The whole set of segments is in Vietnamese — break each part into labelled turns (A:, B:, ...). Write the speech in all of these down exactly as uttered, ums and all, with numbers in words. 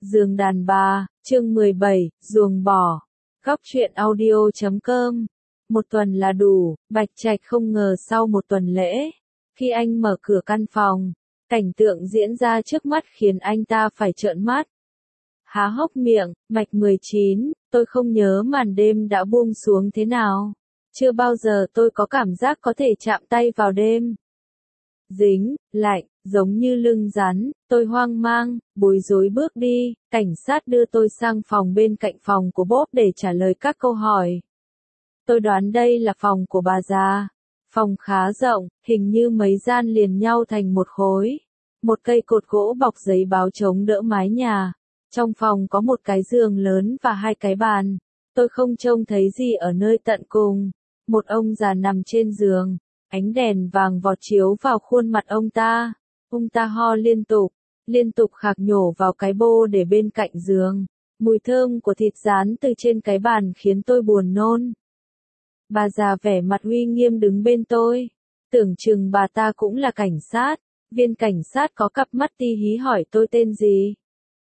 A: Giường đàn bà, chương mười bảy, ruồng bỏ. Góc truyện audio chấm com. Một tuần là đủ, Bạch Trạch không ngờ sau một tuần lễ, khi anh mở cửa căn phòng, cảnh tượng diễn ra trước mắt khiến anh ta phải trợn mắt. Há hốc miệng, mạch mười chín, tôi không nhớ màn đêm đã buông xuống thế nào. Chưa bao giờ tôi có cảm giác có thể chạm tay vào đêm. Dính, lạnh, giống như lưng rắn, tôi hoang mang, bối rối bước đi, cảnh sát đưa tôi sang phòng bên cạnh phòng của Bob để trả lời các câu hỏi. Tôi đoán đây là phòng của bà già. Phòng khá rộng, hình như mấy gian liền nhau thành một khối. Một cây cột gỗ bọc giấy báo chống đỡ mái nhà. Trong phòng có một cái giường lớn và hai cái bàn. Tôi không trông thấy gì ở nơi tận cùng. Một ông già nằm trên giường. Ánh đèn vàng vọt chiếu vào khuôn mặt ông ta. Ông ta ho liên tục, liên tục khạc nhổ vào cái bô để bên cạnh giường. Mùi thơm của thịt rán từ trên cái bàn khiến tôi buồn nôn. Bà già vẻ mặt uy nghiêm đứng bên tôi. Tưởng chừng bà ta cũng là cảnh sát. Viên cảnh sát có cặp mắt ti hí hỏi tôi tên gì.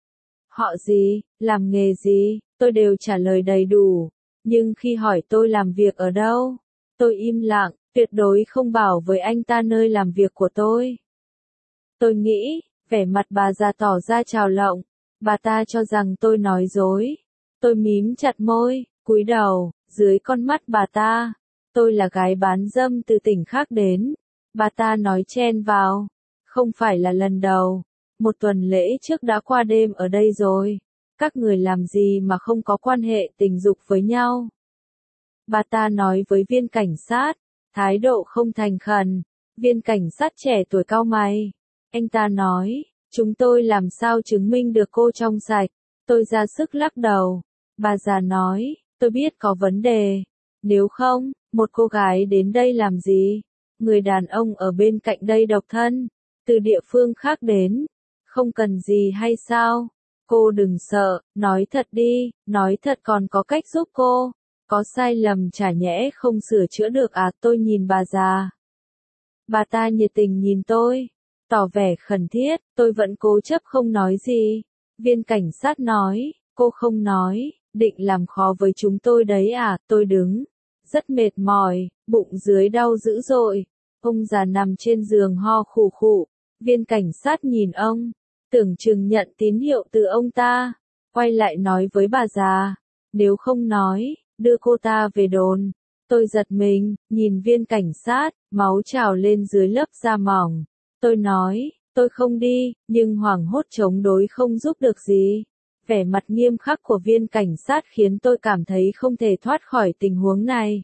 A: Họ gì, làm nghề gì, tôi đều trả lời đầy đủ. Nhưng khi hỏi tôi làm việc ở đâu, tôi im lặng, tuyệt đối không bảo với anh ta nơi làm việc của tôi. Tôi nghĩ, vẻ mặt bà già tỏ ra trào lộng, bà ta cho rằng tôi nói dối. Tôi mím chặt môi, cúi đầu, dưới con mắt bà ta. Tôi là gái bán dâm từ tỉnh khác đến. Bà ta nói chen vào. Không phải là lần đầu. Một tuần lễ trước đã qua đêm ở đây rồi. Các người làm gì mà không có quan hệ tình dục với nhau? Bà ta nói với viên cảnh sát, thái độ không thành khẩn. Viên cảnh sát trẻ tuổi cau mày. Anh ta nói, chúng tôi làm sao chứng minh được cô trong sạch. Tôi ra sức lắc đầu. Bà già nói, tôi biết có vấn đề. Nếu không, một cô gái đến đây làm gì? Người đàn ông ở bên cạnh đây độc thân, từ địa phương khác đến. Không cần gì hay sao? Cô đừng sợ, nói thật đi, nói thật còn có cách giúp cô. Có sai lầm chả nhẽ không sửa chữa được à? Tôi nhìn bà già. Bà ta nhiệt tình nhìn tôi, tỏ vẻ khẩn thiết, tôi vẫn cố chấp không nói gì. Viên cảnh sát nói, cô không nói, định làm khó với chúng tôi đấy à? Tôi đứng, rất mệt mỏi, bụng dưới đau dữ dội. Ông già nằm trên giường ho khủ khụ. Viên cảnh sát nhìn ông, tưởng chừng nhận tín hiệu từ ông ta, quay lại nói với bà già, nếu không nói, đưa cô ta về đồn. Tôi giật mình, nhìn viên cảnh sát, máu trào lên dưới lớp da mỏng. Tôi nói, tôi không đi, nhưng hoảng hốt chống đối không giúp được gì. Vẻ mặt nghiêm khắc của viên cảnh sát khiến tôi cảm thấy không thể thoát khỏi tình huống này.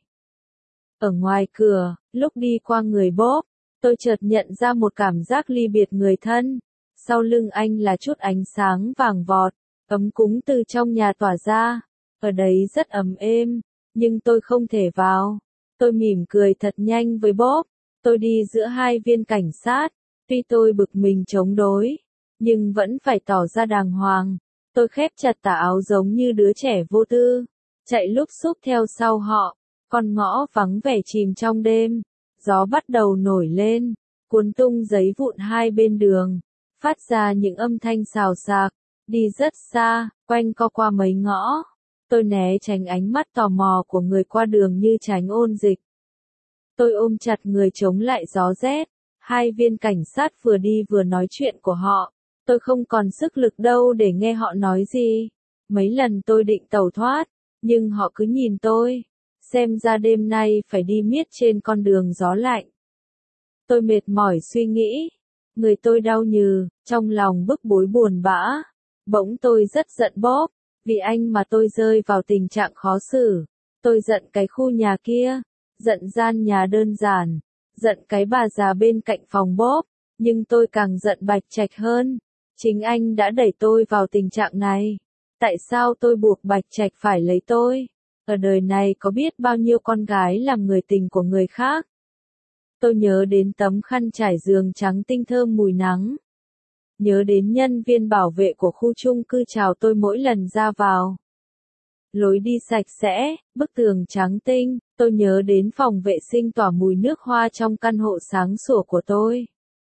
A: Ở ngoài cửa, lúc đi qua người Bob, tôi chợt nhận ra một cảm giác ly biệt người thân. Sau lưng anh là chút ánh sáng vàng vọt, ấm cúng từ trong nhà tỏa ra. Ở đấy rất ấm êm, nhưng tôi không thể vào. Tôi mỉm cười thật nhanh với Bob. Tôi đi giữa hai viên cảnh sát. Tuy tôi bực mình chống đối, nhưng vẫn phải tỏ ra đàng hoàng. Tôi khép chặt tà áo giống như đứa trẻ vô tư, chạy lúc xúc theo sau họ. Con ngõ vắng vẻ chìm trong đêm. Gió bắt đầu nổi lên, cuốn tung giấy vụn hai bên đường, phát ra những âm thanh xào xạc. Đi rất xa, quanh co qua mấy ngõ. Tôi né tránh ánh mắt tò mò của người qua đường như tránh ôn dịch. Tôi ôm chặt người chống lại gió rét. Hai viên cảnh sát vừa đi vừa nói chuyện của họ. Tôi không còn sức lực đâu để nghe họ nói gì. Mấy lần tôi định tẩu thoát, nhưng họ cứ nhìn tôi. Xem ra đêm nay phải đi miết trên con đường gió lạnh. Tôi mệt mỏi suy nghĩ. Người tôi đau nhừ, trong lòng bức bối buồn bã. Bỗng tôi rất giận Bob. Vì anh mà tôi rơi vào tình trạng khó xử. Tôi giận cái khu nhà kia. Giận gian nhà đơn giản. Giận cái bà già bên cạnh phòng Bob. Nhưng tôi càng giận Bạch Trạch hơn. Chính anh đã đẩy tôi vào tình trạng này. Tại sao tôi buộc Bạch Trạch phải lấy tôi? Ở đời này có biết bao nhiêu con gái làm người tình của người khác. Tôi nhớ đến tấm khăn trải giường trắng tinh thơm mùi nắng. Nhớ đến nhân viên bảo vệ của khu chung cư chào tôi mỗi lần ra vào. Lối đi sạch sẽ, bức tường trắng tinh. Tôi nhớ đến phòng vệ sinh tỏa mùi nước hoa trong căn hộ sáng sủa của tôi.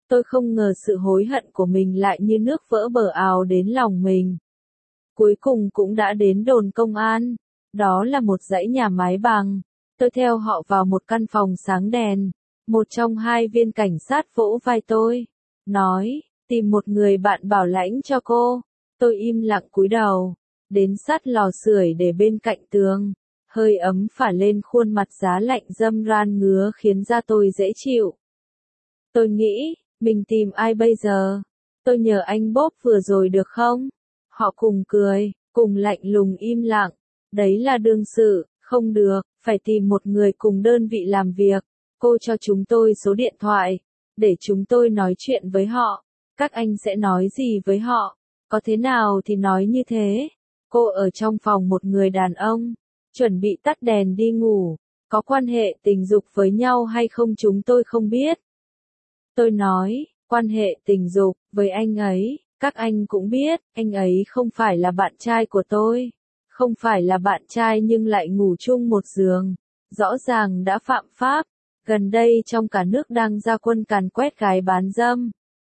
A: Tôi không ngờ sự hối hận của mình lại như nước vỡ bờ ào đến lòng mình. Cuối cùng cũng đã đến đồn công an. Đó là một dãy nhà mái bằng. Tôi theo họ vào một căn phòng sáng đèn. Một trong hai viên cảnh sát vỗ vai tôi. Nói, tìm một người bạn bảo lãnh cho cô. Tôi im lặng cúi đầu. Đến sát lò sưởi để bên cạnh tường. Hơi ấm phả lên khuôn mặt giá lạnh râm ran ngứa khiến da tôi dễ chịu. Tôi nghĩ, mình tìm ai bây giờ? Tôi nhờ anh Bob vừa rồi được không? Họ cùng cười, cùng lạnh lùng im lặng. Đấy là đương sự, không được, phải tìm một người cùng đơn vị làm việc. Cô cho chúng tôi số điện thoại, để chúng tôi nói chuyện với họ. Các anh sẽ nói gì với họ? Có thế nào thì nói như thế. Cô ở trong phòng một người đàn ông, chuẩn bị tắt đèn đi ngủ. Có quan hệ tình dục với nhau hay không chúng tôi không biết. Tôi nói, quan hệ tình dục với anh ấy, các anh cũng biết, anh ấy không phải là bạn trai của tôi. Không phải là bạn trai nhưng lại ngủ chung một giường. Rõ ràng đã phạm pháp. Gần đây trong cả nước đang ra quân càn quét gái bán dâm.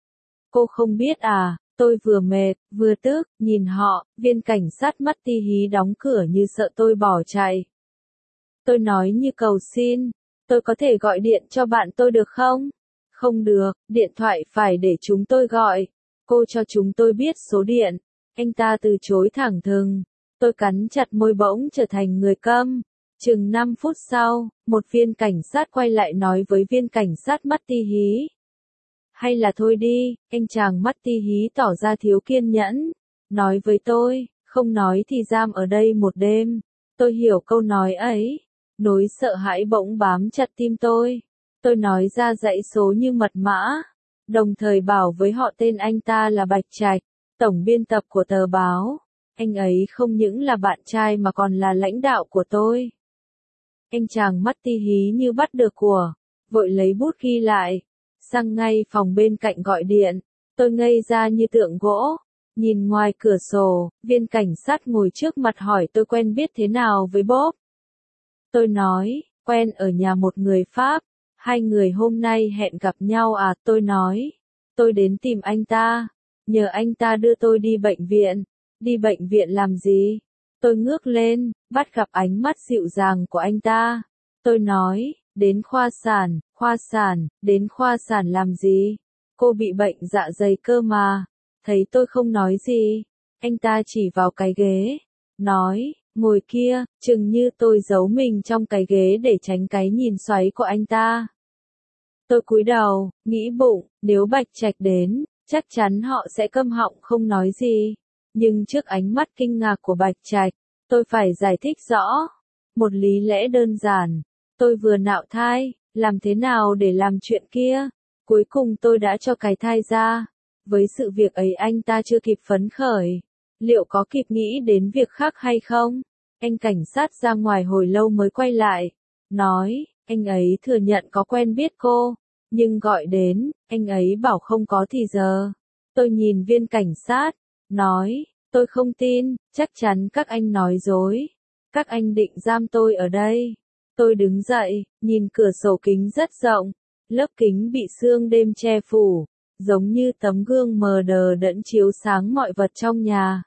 A: Cô không biết à, tôi vừa mệt, vừa tức, nhìn họ, viên cảnh sát mắt ti hí đóng cửa như sợ tôi bỏ chạy. Tôi nói như cầu xin, tôi có thể gọi điện cho bạn tôi được không? Không được, điện thoại phải để chúng tôi gọi. Cô cho chúng tôi biết số điện. Anh ta từ chối thẳng thừng. Tôi cắn chặt môi bỗng trở thành người câm. Chừng năm phút sau, một viên cảnh sát quay lại nói với viên cảnh sát mắt ti hí. Hay là thôi đi, anh chàng mắt ti hí tỏ ra thiếu kiên nhẫn. Nói với tôi, không nói thì giam ở đây một đêm. Tôi hiểu câu nói ấy. Nỗi sợ hãi bỗng bám chặt tim tôi. Tôi nói ra dãy số như mật mã. Đồng thời bảo với họ tên anh ta là Bạch Trạch, tổng biên tập của tờ báo. Anh ấy không những là bạn trai mà còn là lãnh đạo của tôi. Anh chàng mắt ti hí như bắt được của, vội lấy bút ghi lại. Sang ngay phòng bên cạnh gọi điện. Tôi ngây ra như tượng gỗ. Nhìn ngoài cửa sổ, viên cảnh sát ngồi trước mặt hỏi tôi quen biết thế nào với Bob. Tôi nói, quen ở nhà một người Pháp. Hai người hôm nay hẹn gặp nhau à, tôi nói. Tôi đến tìm anh ta. Nhờ anh ta đưa tôi đi bệnh viện. Đi bệnh viện làm gì? Tôi ngước lên, bắt gặp ánh mắt dịu dàng của anh ta. Tôi nói, đến khoa sản, khoa sản, đến khoa sản làm gì? Cô bị bệnh dạ dày cơ mà. Thấy tôi không nói gì. Anh ta chỉ vào cái ghế. Nói, ngồi kia, chừng như tôi giấu mình trong cái ghế để tránh cái nhìn xoáy của anh ta. Tôi cúi đầu, nghĩ bụng, nếu Bạch Trạch đến, chắc chắn họ sẽ câm họng không nói gì. Nhưng trước ánh mắt kinh ngạc của Bạch Trạch, tôi phải giải thích rõ. Một lý lẽ đơn giản. Tôi vừa nạo thai, làm thế nào để làm chuyện kia? Cuối cùng tôi đã cho cái thai ra. Với sự việc ấy anh ta chưa kịp phấn khởi. Liệu có kịp nghĩ đến việc khác hay không? Anh cảnh sát ra ngoài hồi lâu mới quay lại. Nói, anh ấy thừa nhận có quen biết cô. Nhưng gọi đến, anh ấy bảo không có thì giờ. Tôi nhìn viên cảnh sát. Nói, tôi không tin, chắc chắn các anh nói dối. Các anh định giam tôi ở đây. Tôi đứng dậy, nhìn cửa sổ kính rất rộng. Lớp kính bị sương đêm che phủ, giống như tấm gương mờ đờ đẫn chiếu sáng mọi vật trong nhà.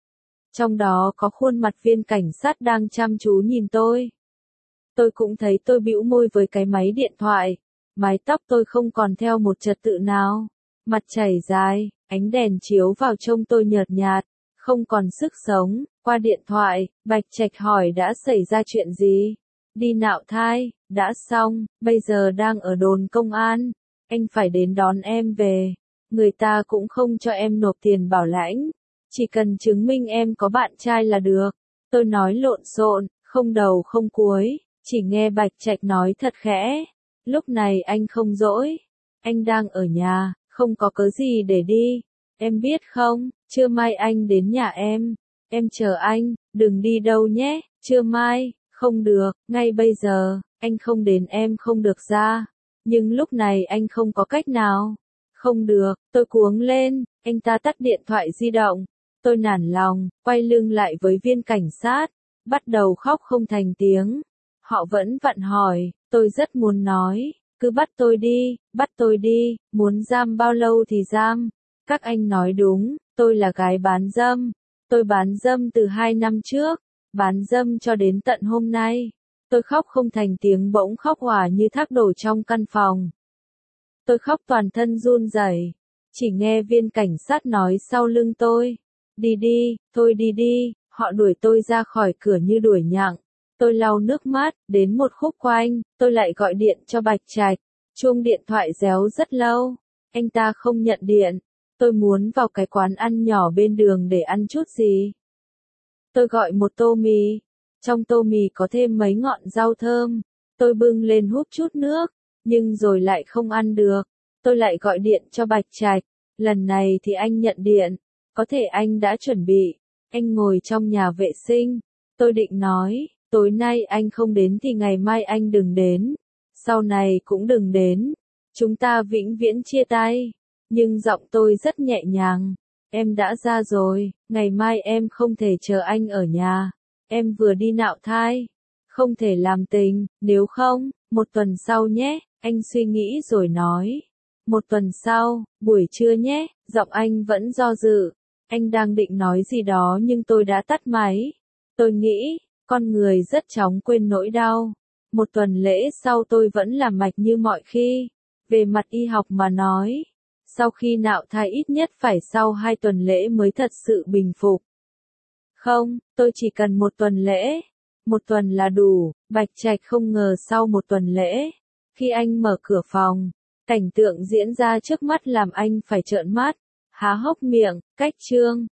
A: Trong đó có khuôn mặt viên cảnh sát đang chăm chú nhìn tôi. Tôi cũng thấy tôi bĩu môi với cái máy điện thoại. Mái tóc tôi không còn theo một trật tự nào. Mặt chảy dài, ánh đèn chiếu vào trông tôi nhợt nhạt, không còn sức sống. Qua điện thoại, Bạch Trạch hỏi đã xảy ra chuyện gì? Đi nạo thai, đã xong, bây giờ đang ở đồn công an. Anh phải đến đón em về. Người ta cũng không cho em nộp tiền bảo lãnh. Chỉ cần chứng minh em có bạn trai là được. Tôi nói lộn xộn, không đầu không cuối, chỉ nghe Bạch Trạch nói thật khẽ. Lúc này anh không dỗi. Anh đang ở nhà, không có cớ gì để đi. Em biết không, trưa mai anh đến nhà em. Em chờ anh, đừng đi đâu nhé, trưa mai. Không được, ngay bây giờ, anh không đến em không được ra. Nhưng lúc này anh không có cách nào. Không được, tôi cuống lên, anh ta tắt điện thoại di động. Tôi nản lòng, quay lưng lại với viên cảnh sát. Bắt đầu khóc không thành tiếng. Họ vẫn vặn hỏi, tôi rất muốn nói. Cứ bắt tôi đi, bắt tôi đi, muốn giam bao lâu thì giam. Các anh nói đúng, tôi là gái bán dâm. Tôi bán dâm từ hai năm trước, bán dâm cho đến tận hôm nay. Tôi khóc không thành tiếng, bỗng khóc òa như thác đổ trong căn phòng. Tôi khóc toàn thân run rẩy, chỉ nghe viên cảnh sát nói sau lưng tôi. Đi đi, thôi đi đi, họ đuổi tôi ra khỏi cửa như đuổi nhặng. Tôi lau nước mắt, đến một khúc quanh, tôi lại gọi điện cho Bạch Trạch. Chuông điện thoại réo rất lâu, anh ta không nhận điện. Tôi muốn vào cái quán ăn nhỏ bên đường để ăn chút gì. Tôi gọi một tô mì, trong tô mì có thêm mấy ngọn rau thơm. Tôi bưng lên húp chút nước, nhưng rồi lại không ăn được. Tôi lại gọi điện cho Bạch Trạch, lần này thì anh nhận điện. Có thể anh đã chuẩn bị, anh ngồi trong nhà vệ sinh. Tôi định nói, tối nay anh không đến thì ngày mai anh đừng đến. Sau này cũng đừng đến. Chúng ta vĩnh viễn chia tay. Nhưng giọng tôi rất nhẹ nhàng. Em đã ra rồi, ngày mai em không thể chờ anh ở nhà. Em vừa đi nạo thai. Không thể làm tình, nếu không, một tuần sau nhé, anh suy nghĩ rồi nói. Một tuần sau, buổi trưa nhé, giọng anh vẫn do dự. Anh đang định nói gì đó nhưng tôi đã tắt máy. Tôi nghĩ, con người rất chóng quên nỗi đau. Một tuần lễ sau tôi vẫn làm mạch như mọi khi. Về mặt y học mà nói, sau khi nạo thai ít nhất phải sau hai tuần lễ mới thật sự bình phục. Không, tôi chỉ cần một tuần lễ. Một tuần là đủ. Bạch Trạch không ngờ sau một tuần lễ, khi anh mở cửa phòng, cảnh tượng diễn ra trước mắt làm anh phải trợn mắt, há hốc miệng. Cách chương